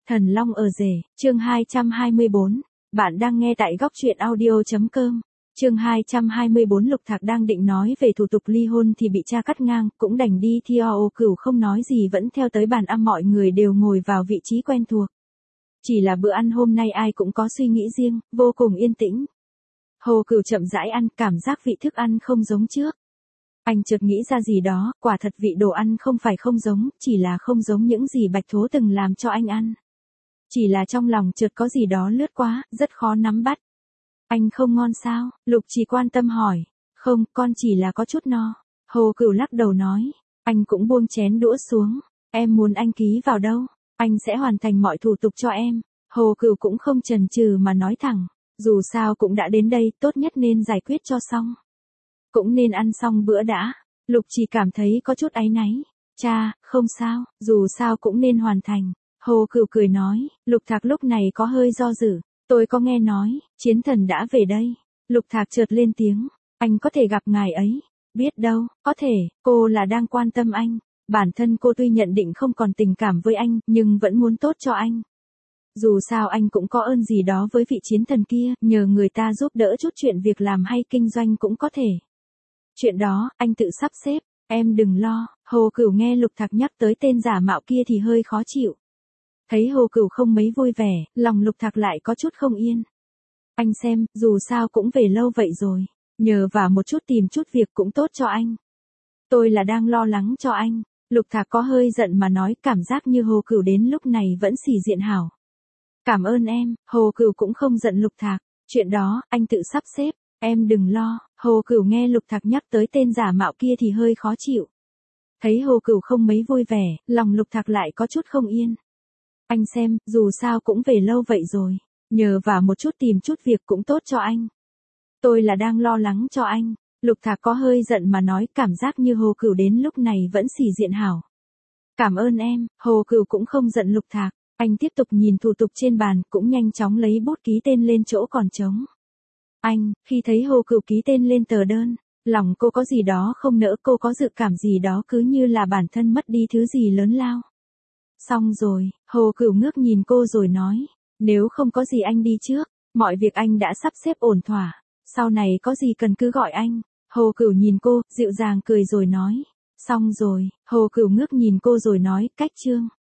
Thần Long ở rể, chương 224. Bạn đang nghe tại góc truyện audio.com. Chương 224. Lục Thạc đang định nói về thủ tục ly hôn thì bị cha cắt ngang, cũng đành đi thì Hồ Cửu không nói gì vẫn theo tới bàn ăn, mọi người đều ngồi vào vị trí quen thuộc. Chỉ là bữa ăn hôm nay ai cũng có suy nghĩ riêng, vô cùng yên tĩnh. Hồ Cửu chậm rãi ăn, cảm giác vị thức ăn không giống trước. Anh chợt nghĩ ra gì đó, quả thật vị đồ ăn không phải không giống, chỉ là không giống những gì Bạch Thố từng làm cho anh ăn. Chỉ là trong lòng chợt có gì đó lướt qua, rất khó nắm bắt. Anh không ngon sao? Lục Trì quan tâm hỏi. Không, con chỉ là có chút no. Hồ Cửu lắc đầu nói. Anh cũng buông chén đũa xuống. Em muốn anh ký vào đâu? Anh sẽ hoàn thành mọi thủ tục cho em. Hồ Cửu cũng không chần chừ mà nói thẳng. Dù sao cũng đã đến đây, tốt nhất nên giải quyết cho xong. Cũng nên ăn xong bữa đã. Lục Trì cảm thấy có chút áy náy. Cha, không sao, dù sao cũng nên hoàn thành. Hồ Cửu cười nói. Lục Thạc lúc này có hơi do dự. Tôi có nghe nói, chiến thần đã về đây. Lục Thạc chợt lên tiếng. Anh có thể gặp ngài ấy. Biết đâu, có thể, cô là đang quan tâm anh. Bản thân cô tuy nhận định không còn tình cảm với anh, nhưng vẫn muốn tốt cho anh. Dù sao anh cũng có ơn gì đó với vị chiến thần kia, nhờ người ta giúp đỡ chút chuyện việc làm hay kinh doanh cũng có thể. Chuyện đó, anh tự sắp xếp, em đừng lo. Hồ Cửu nghe Lục Thạc nhắc tới tên giả mạo kia thì hơi khó chịu. Thấy Hồ Cửu không mấy vui vẻ, lòng Lục Thạc lại có chút không yên. Anh xem, dù sao cũng về lâu vậy rồi, nhờ vào một chút tìm chút việc cũng tốt cho anh. Tôi là đang lo lắng cho anh. Lục Thạc có hơi giận mà nói, cảm giác như Hồ Cửu đến lúc này vẫn sĩ diện hảo. Cảm ơn em. Hồ Cửu cũng không giận Lục Thạc. Chuyện đó, anh tự sắp xếp, em đừng lo. Hồ Cửu nghe Lục Thạc nhắc tới tên giả mạo kia thì hơi khó chịu. Thấy Hồ Cửu không mấy vui vẻ, lòng Lục Thạc lại có chút không yên. Anh xem, dù sao cũng về lâu vậy rồi, nhờ vào một chút tìm chút việc cũng tốt cho anh. Tôi là đang lo lắng cho anh. Lục Thạc có hơi giận mà nói, cảm giác như Hồ Cửu đến lúc này vẫn sĩ diện hảo. Cảm ơn em. Hồ Cửu cũng không giận Lục Thạc. Anh tiếp tục nhìn thủ tục trên bàn, cũng nhanh chóng lấy bút ký tên lên chỗ còn trống. Anh, khi thấy Hồ Cửu ký tên lên tờ đơn, lòng cô có gì đó không nỡ, cô có dự cảm gì đó cứ như là bản thân mất đi thứ gì lớn lao. Xong rồi, Hồ Cửu ngước nhìn cô rồi nói, nếu không có gì anh đi trước, mọi việc anh đã sắp xếp ổn thỏa, sau này có gì cần cứ gọi anh. Hồ Cửu nhìn cô, dịu dàng cười rồi nói, xong rồi. Hồ Cửu ngước nhìn cô rồi nói, cách chương.